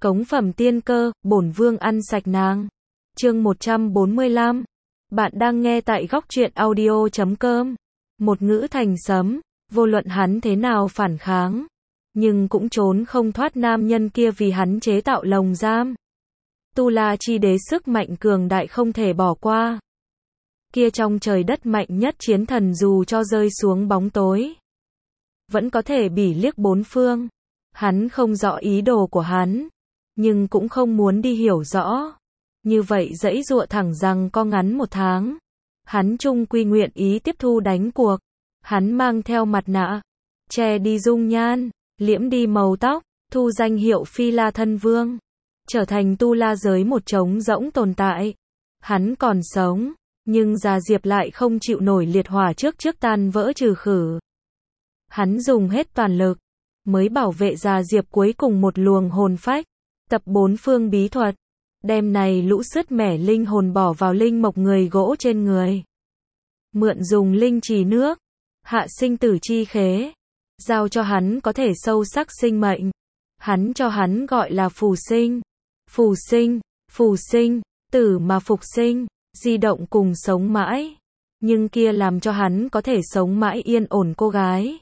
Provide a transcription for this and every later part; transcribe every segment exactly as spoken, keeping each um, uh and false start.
Cống phẩm tiên cơ, bổn vương ăn sạch nàng. Chương một trăm bốn mươi lăm. Bạn đang nghe tại góc truyện audio chấm com. Một ngữ thành sấm, vô luận hắn thế nào phản kháng, nhưng cũng trốn không thoát nam nhân kia vì hắn chế tạo lồng giam. Tu La chi đế sức mạnh cường đại không thể bỏ qua. Kia trong trời đất mạnh nhất chiến thần dù cho rơi xuống bóng tối, vẫn có thể bỉ liếc bốn phương. Hắn không rõ ý đồ của hắn, nhưng cũng không muốn đi hiểu rõ. Như vậy dãy dụa thẳng rằng co ngắn một tháng. Hắn chung quy nguyện ý tiếp thu đánh cuộc. Hắn mang theo mặt nạ, che đi dung nhan, liễm đi màu tóc, thu danh hiệu Phi La Thân Vương, trở thành tu la giới một trống rỗng tồn tại. Hắn còn sống, nhưng Già Diệp lại không chịu nổi liệt hỏa trước trước tan vỡ trừ khử. Hắn dùng hết toàn lực, mới bảo vệ Già Diệp cuối cùng một luồng hồn phách, tập bốn phương bí thuật, đem này lũ sứt mẻ linh hồn bỏ vào linh mộc người gỗ trên người. Mượn dùng linh trì nước, hạ sinh tử chi khế, giao cho hắn có thể sâu sắc sinh mệnh. Hắn cho hắn gọi là phù sinh. Phù sinh, phù sinh, tử mà phục sinh, di động cùng sống mãi. Nhưng kia làm cho hắn có thể sống mãi yên ổn cô gái,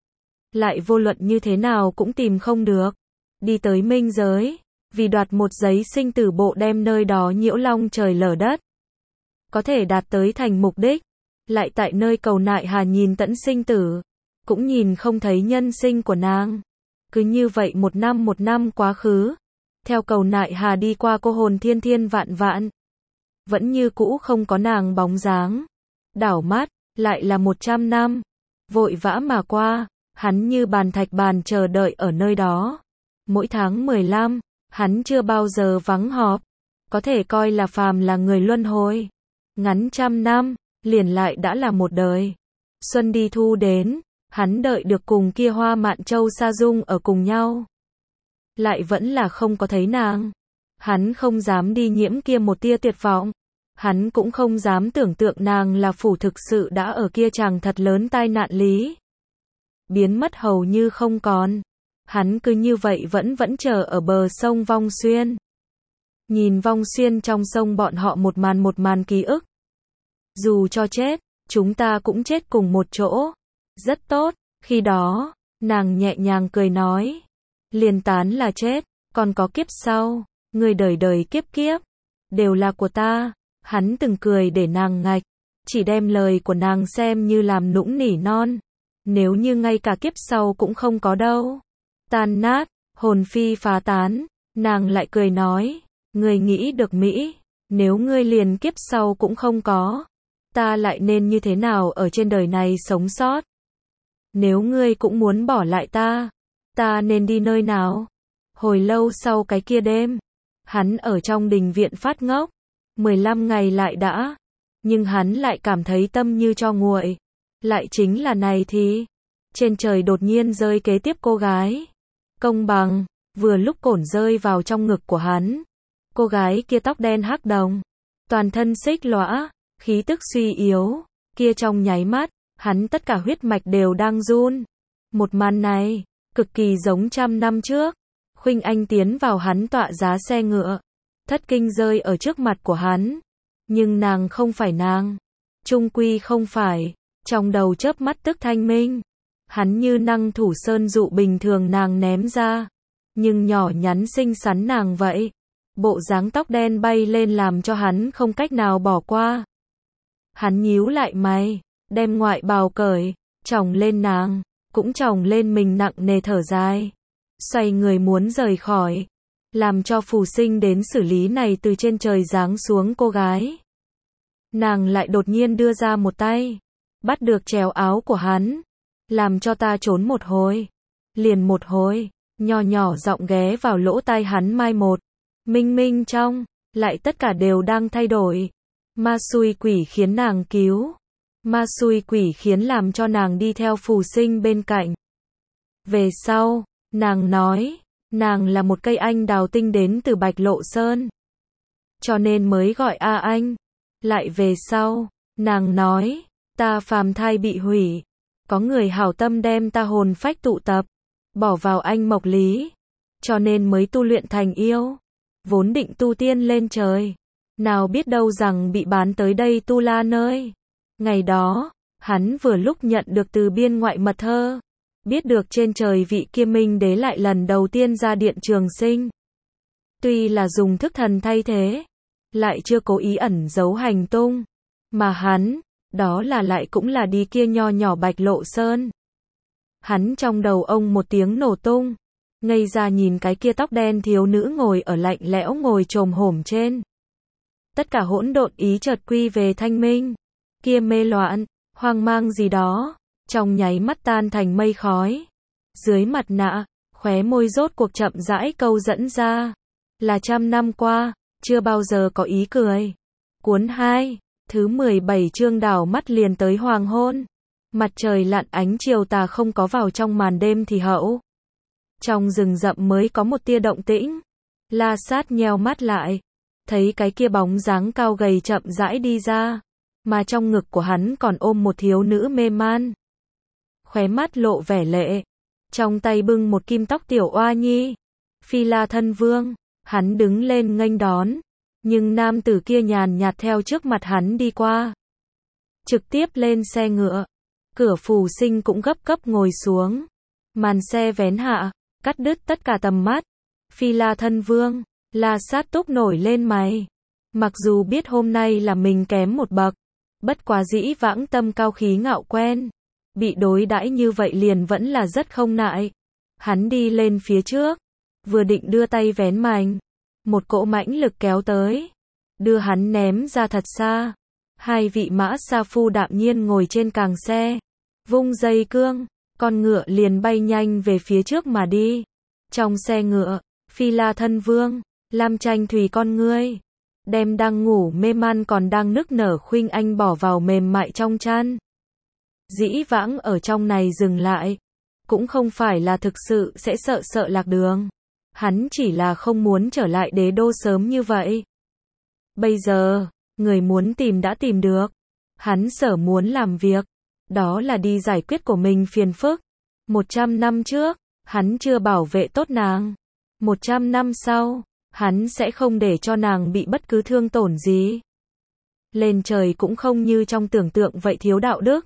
lại vô luận như thế nào cũng tìm không được. Đi tới minh giới, vì đoạt một giấy sinh tử bộ đem nơi đó nhiễu long trời lở đất. Có thể đạt tới thành mục đích, lại tại nơi cầu nại hà nhìn tận sinh tử, cũng nhìn không thấy nhân sinh của nàng. Cứ như vậy một năm một năm quá khứ, theo cầu nại hà đi qua cô hồn thiên thiên vạn vạn, vẫn như cũ không có nàng bóng dáng. Đảo mắt, lại là một trăm năm, vội vã mà qua, hắn như bàn thạch bàn chờ đợi ở nơi đó. Mỗi tháng mười lăm, hắn chưa bao giờ vắng họp, có thể coi là phàm là người luân hồi. Ngắn trăm năm, liền lại đã là một đời. Xuân đi thu đến, hắn đợi được cùng kia Hoa Mạn Châu Sa Dung ở cùng nhau, lại vẫn là không có thấy nàng. Hắn không dám đi nhiễm kia một tia tuyệt vọng. Hắn cũng không dám tưởng tượng nàng là phủ thực sự đã ở kia chàng thật lớn tai nạn lý, biến mất hầu như không còn. Hắn cứ như vậy vẫn vẫn chờ ở bờ sông Vong Xuyên, nhìn Vong Xuyên trong sông bọn họ một màn một màn ký ức. Dù cho chết, chúng ta cũng chết cùng một chỗ. Rất tốt, khi đó, nàng nhẹ nhàng cười nói, liền tán là chết, còn có kiếp sau, người đời đời kiếp kiếp, đều là của ta. Hắn từng cười để nàng ngạch, chỉ đem lời của nàng xem như làm nũng nỉ non. Nếu như ngay cả kiếp sau cũng không có đâu, tan nát, hồn phi phá tán, nàng lại cười nói, người nghĩ được Mỹ, nếu ngươi liền kiếp sau cũng không có, ta lại nên như thế nào ở trên đời này sống sót? Nếu ngươi cũng muốn bỏ lại ta, ta nên đi nơi nào? Hồi lâu sau cái kia đêm, hắn ở trong đình viện phát ngốc, mười lăm ngày lại đã, nhưng hắn lại cảm thấy tâm như cho nguội. Lại chính là này thì, trên trời đột nhiên rơi kế tiếp cô gái. Công bằng, vừa lúc cổn rơi vào trong ngực của hắn. Cô gái kia tóc đen hắc đồng, toàn thân xích lõa, khí tức suy yếu, kia trong nháy mắt, hắn tất cả huyết mạch đều đang run. Một màn này, cực kỳ giống trăm năm trước. Khuynh Anh tiến vào hắn tọa giá xe ngựa, thất kinh rơi ở trước mặt của hắn. Nhưng nàng không phải nàng, chung quy không phải. Trong đầu chớp mắt tức thanh minh, hắn như năng thủ sơn dụ bình thường nàng ném ra, nhưng nhỏ nhắn xinh xắn nàng vậy. Bộ dáng tóc đen bay lên làm cho hắn không cách nào bỏ qua. Hắn nhíu lại mày, đem ngoại bào cởi, chồng lên nàng, cũng chồng lên mình nặng nề thở dài, xoay người muốn rời khỏi, làm cho phù sinh đến xử lý này từ trên trời giáng xuống cô gái. Nàng lại đột nhiên đưa ra một tay, bắt được chéo áo của hắn, làm cho ta trốn một hồi, liền một hồi, nhỏ nhỏ giọng ghé vào lỗ tai hắn mai một, minh minh trong, lại tất cả đều đang thay đổi. Ma xui quỷ khiến nàng cứu, ma xui quỷ khiến làm cho nàng đi theo phù sinh bên cạnh. Về sau, nàng nói, nàng là một cây anh đào tinh đến từ Bạch Lộ Sơn, cho nên mới gọi A Anh. Lại về sau, nàng nói, ta phàm thai bị hủy, có người hảo tâm đem ta hồn phách tụ tập, bỏ vào anh mộc lý, cho nên mới tu luyện thành yêu. Vốn định tu tiên lên trời, nào biết đâu rằng bị bán tới đây Tu La nơi. Ngày đó, hắn vừa lúc nhận được từ biên ngoại mật thơ, biết được trên trời vị kia Minh Đế lại lần đầu tiên ra điện Trường Sinh. Tuy là dùng thức thần thay thế, lại chưa cố ý ẩn giấu hành tung, mà hắn, đó là lại cũng là đi kia nho nhỏ Bạch Lộ Sơn. Hắn trong đầu ông một tiếng nổ tung, ngây ra nhìn cái kia tóc đen thiếu nữ ngồi ở lạnh lẽo ngồi chồm hổm trên. Tất cả hỗn độn ý chợt quy về thanh minh, kia mê loạn, hoang mang gì đó, trong nháy mắt tan thành mây khói. Dưới mặt nạ, khóe môi rốt cuộc chậm rãi câu dẫn ra, là trăm năm qua, chưa bao giờ có ý cười. Cuốn hai, thứ mười bảy chương đảo mắt liền tới hoàng hôn. Mặt trời lặn ánh chiều tà không có vào trong màn đêm thì hậu. Trong rừng rậm mới có một tia động tĩnh. La Sát nheo mắt lại, thấy cái kia bóng dáng cao gầy chậm rãi đi ra, mà trong ngực của hắn còn ôm một thiếu nữ mê man. Khóe mắt lộ vẻ lệ, trong tay bưng một kim tóc tiểu oa nhi. Phi La thân vương, hắn đứng lên nghênh đón, nhưng nam tử kia nhàn nhạt theo trước mặt hắn đi qua. Trực tiếp lên xe ngựa, Cửa Phù Sinh cũng gấp gấp ngồi xuống. Màn xe vén hạ, cắt đứt tất cả tầm mắt. Phi La thân vương, La Sát túc nổi lên mày. Mặc dù biết hôm nay là mình kém một bậc, bất quá dĩ vãng tâm cao khí ngạo quen, bị đối đãi như vậy liền vẫn là rất không nại. Hắn đi lên phía trước, vừa định đưa tay vén mành, một cỗ mãnh lực kéo tới, đưa hắn ném ra thật xa. Hai vị mã sa phu đạm nhiên ngồi trên càng xe, vung dây cương, con ngựa liền bay nhanh về phía trước mà đi. Trong xe ngựa, Phi La thân vương, Lam Tranh Thủy con ngươi, đem đang ngủ mê man còn đang nức nở Khuynh Anh bỏ vào mềm mại trong chăn. Dĩ vãng ở trong này dừng lại, cũng không phải là thực sự sẽ sợ sợ lạc đường. Hắn chỉ là không muốn trở lại đế đô sớm như vậy. Bây giờ, người muốn tìm đã tìm được. Hắn sở muốn làm việc, đó là đi giải quyết của mình phiền phức. Một trăm năm trước, hắn chưa bảo vệ tốt nàng. Một trăm năm sau, hắn sẽ không để cho nàng bị bất cứ thương tổn gì. Lên trời cũng không như trong tưởng tượng vậy thiếu đạo đức.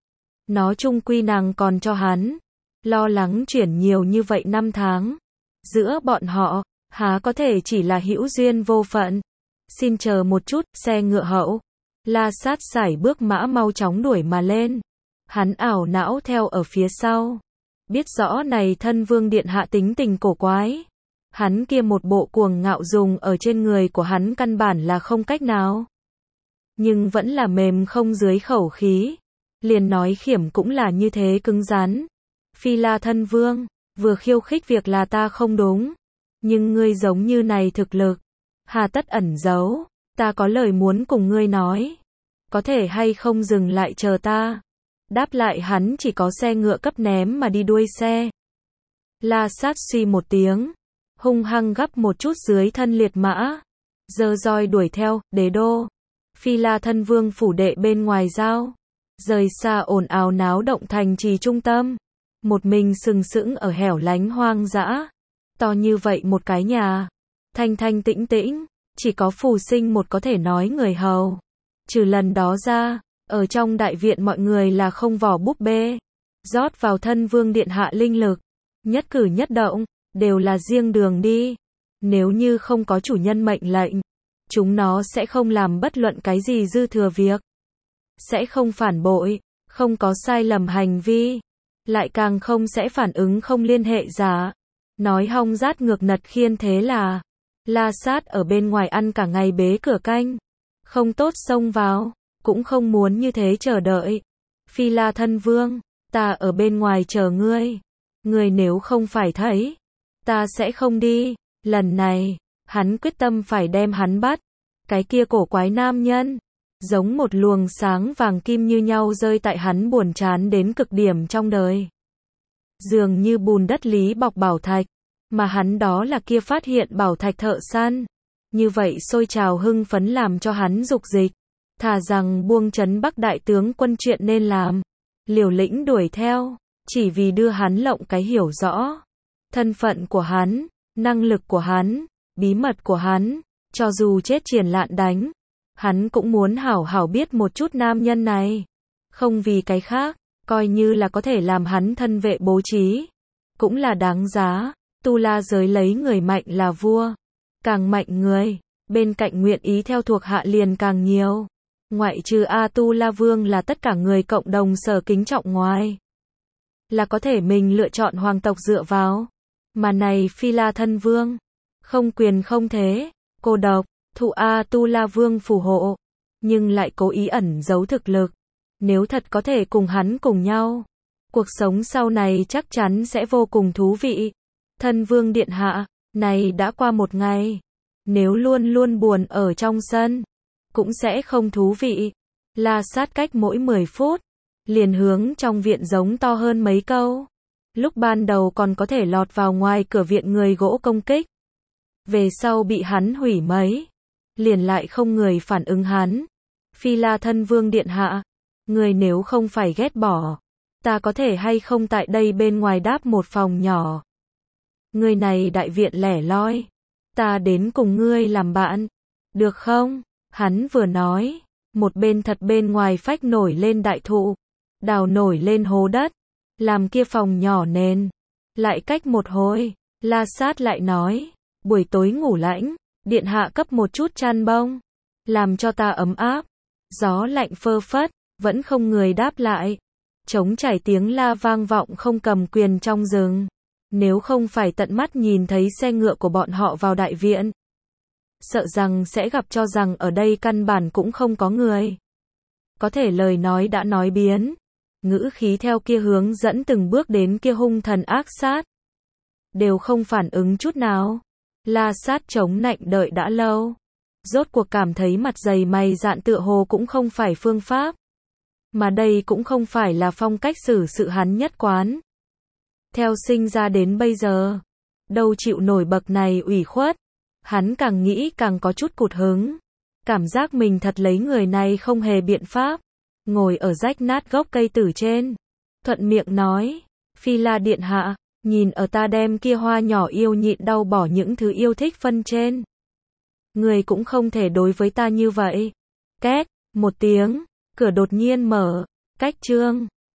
Nó chung quy nàng còn cho hắn lo lắng chuyển nhiều như vậy năm tháng. Giữa bọn họ, há có thể chỉ là hữu duyên vô phận. Xin chờ một chút, xe ngựa hậu. La Sát sải bước mã mau chóng đuổi mà lên. Hắn ảo não theo ở phía sau. Biết rõ này thân vương điện hạ tính tình cổ quái. Hắn kia một bộ cuồng ngạo dùng ở trên người của hắn căn bản là không cách nào. Nhưng vẫn là mềm không dưới khẩu khí. Liền nói khiểm cũng là như thế cứng rắn. Phi La thân vương, vừa khiêu khích việc là ta không đúng. Nhưng ngươi giống như này thực lực, hà tất ẩn giấu, ta có lời muốn cùng ngươi nói. Có thể hay không dừng lại chờ ta. Đáp lại hắn chỉ có xe ngựa cấp ném mà đi đuôi xe. La Sát suy một tiếng, hung hăng gấp một chút dưới thân liệt mã, giơ roi đuổi theo. Đế đô, Phi La thân vương phủ đệ bên ngoài giao, rời xa ồn ào náo động thành trì trung tâm, một mình sừng sững ở hẻo lánh hoang dã. To như vậy một cái nhà, thanh thanh tĩnh tĩnh, chỉ có Phù Sinh một có thể nói người hầu. Trừ lần đó ra, ở trong đại viện mọi người là không vỏ búp bê, rót vào thân vương điện hạ linh lực, nhất cử nhất động đều là riêng đường đi. Nếu như không có chủ nhân mệnh lệnh, chúng nó sẽ không làm bất luận cái gì dư thừa việc, sẽ không phản bội, không có sai lầm hành vi, lại càng không sẽ phản ứng không liên hệ giả. Nói hong rát ngược nật khiên thế là, La Sát ở bên ngoài ăn cả ngày bế cửa canh, không tốt xông vào, cũng không muốn như thế chờ đợi. Phi La thân vương, ta ở bên ngoài chờ ngươi, ngươi nếu không phải thấy, ta sẽ không đi. Lần này, hắn quyết tâm phải đem hắn bắt. Cái kia cổ quái nam nhân, giống một luồng sáng vàng kim như nhau rơi tại hắn buồn chán đến cực điểm trong đời. Dường như bùn đất lý bọc bảo thạch, mà hắn đó là kia phát hiện bảo thạch thợ săn. Như vậy sôi trào hưng phấn làm cho hắn dục dịch, thà rằng buông trấn Bắc đại tướng quân chuyện nên làm, liều lĩnh đuổi theo, chỉ vì đưa hắn lộng cái hiểu rõ thân phận của hắn. năng lực của hắn, bí mật của hắn, cho dù chết triển lạn đánh, hắn cũng muốn hảo hảo biết một chút nam nhân này. Không vì cái khác, coi như là có thể làm hắn thân vệ bố trí, cũng là đáng giá. Tu La giới lấy người mạnh là vua, càng mạnh người, bên cạnh nguyện ý theo thuộc hạ liền càng nhiều. Ngoại trừ A Tu La Vương là tất cả người cộng đồng sở kính trọng ngoài, là có thể mình lựa chọn hoàng tộc dựa vào. Mà này Phi La thân vương, không quyền không thế, cô độc, thụ A Tu La Vương phù hộ, nhưng lại cố ý ẩn giấu thực lực. Nếu thật có thể cùng hắn cùng nhau, cuộc sống sau này chắc chắn sẽ vô cùng thú vị. Thân vương điện hạ, này đã qua một ngày, nếu luôn luôn buồn ở trong sân, cũng sẽ không thú vị. La Sát cách mỗi mười phút, liền hướng trong viện giống to hơn mấy câu. Lúc ban đầu còn có thể lọt vào ngoài cửa viện người gỗ công kích, về sau bị hắn hủy mấy, liền lại không người phản ứng hắn. Phi La thân vương điện hạ, người nếu không phải ghét bỏ, ta có thể hay không tại đây bên ngoài đáp một phòng nhỏ. Người này đại viện lẻ loi, ta đến cùng ngươi làm bạn, được không? Hắn vừa nói, một bên thật bên ngoài phách nổi lên đại thụ, đào nổi lên hố đất, làm kia phòng nhỏ nền. Lại cách một hồi, La Sát lại nói, buổi tối ngủ lãnh, điện hạ cấp một chút chăn bông, làm cho ta ấm áp. Gió lạnh phơ phất, vẫn không người đáp lại. Trống chảy tiếng la vang vọng không cầm quyền trong rừng. Nếu không phải tận mắt nhìn thấy xe ngựa của bọn họ vào đại viện, sợ rằng sẽ gặp cho rằng ở đây căn bản cũng không có người. Có thể lời nói đã nói biến, ngữ khí theo kia hướng dẫn từng bước đến kia hung thần ác sát, đều không phản ứng chút nào. La Sát chống nạnh đợi đã lâu, rốt cuộc cảm thấy mặt dày mày dạn tựa hồ cũng không phải phương pháp, mà đây cũng không phải là phong cách xử sự hắn nhất quán. Theo sinh ra đến bây giờ, đâu chịu nổi bậc này ủy khuất, hắn càng nghĩ càng có chút cụt hứng, cảm giác mình thật lấy người này không hề biện pháp. Ngồi ở rách nát gốc cây tử trên, thuận miệng nói, Phi La điện hạ, nhìn ở ta đem kia hoa nhỏ yêu nhịn đau bỏ những thứ yêu thích phân trên, người cũng không thể đối với ta như vậy. Két, một tiếng, cửa đột nhiên mở, cách trương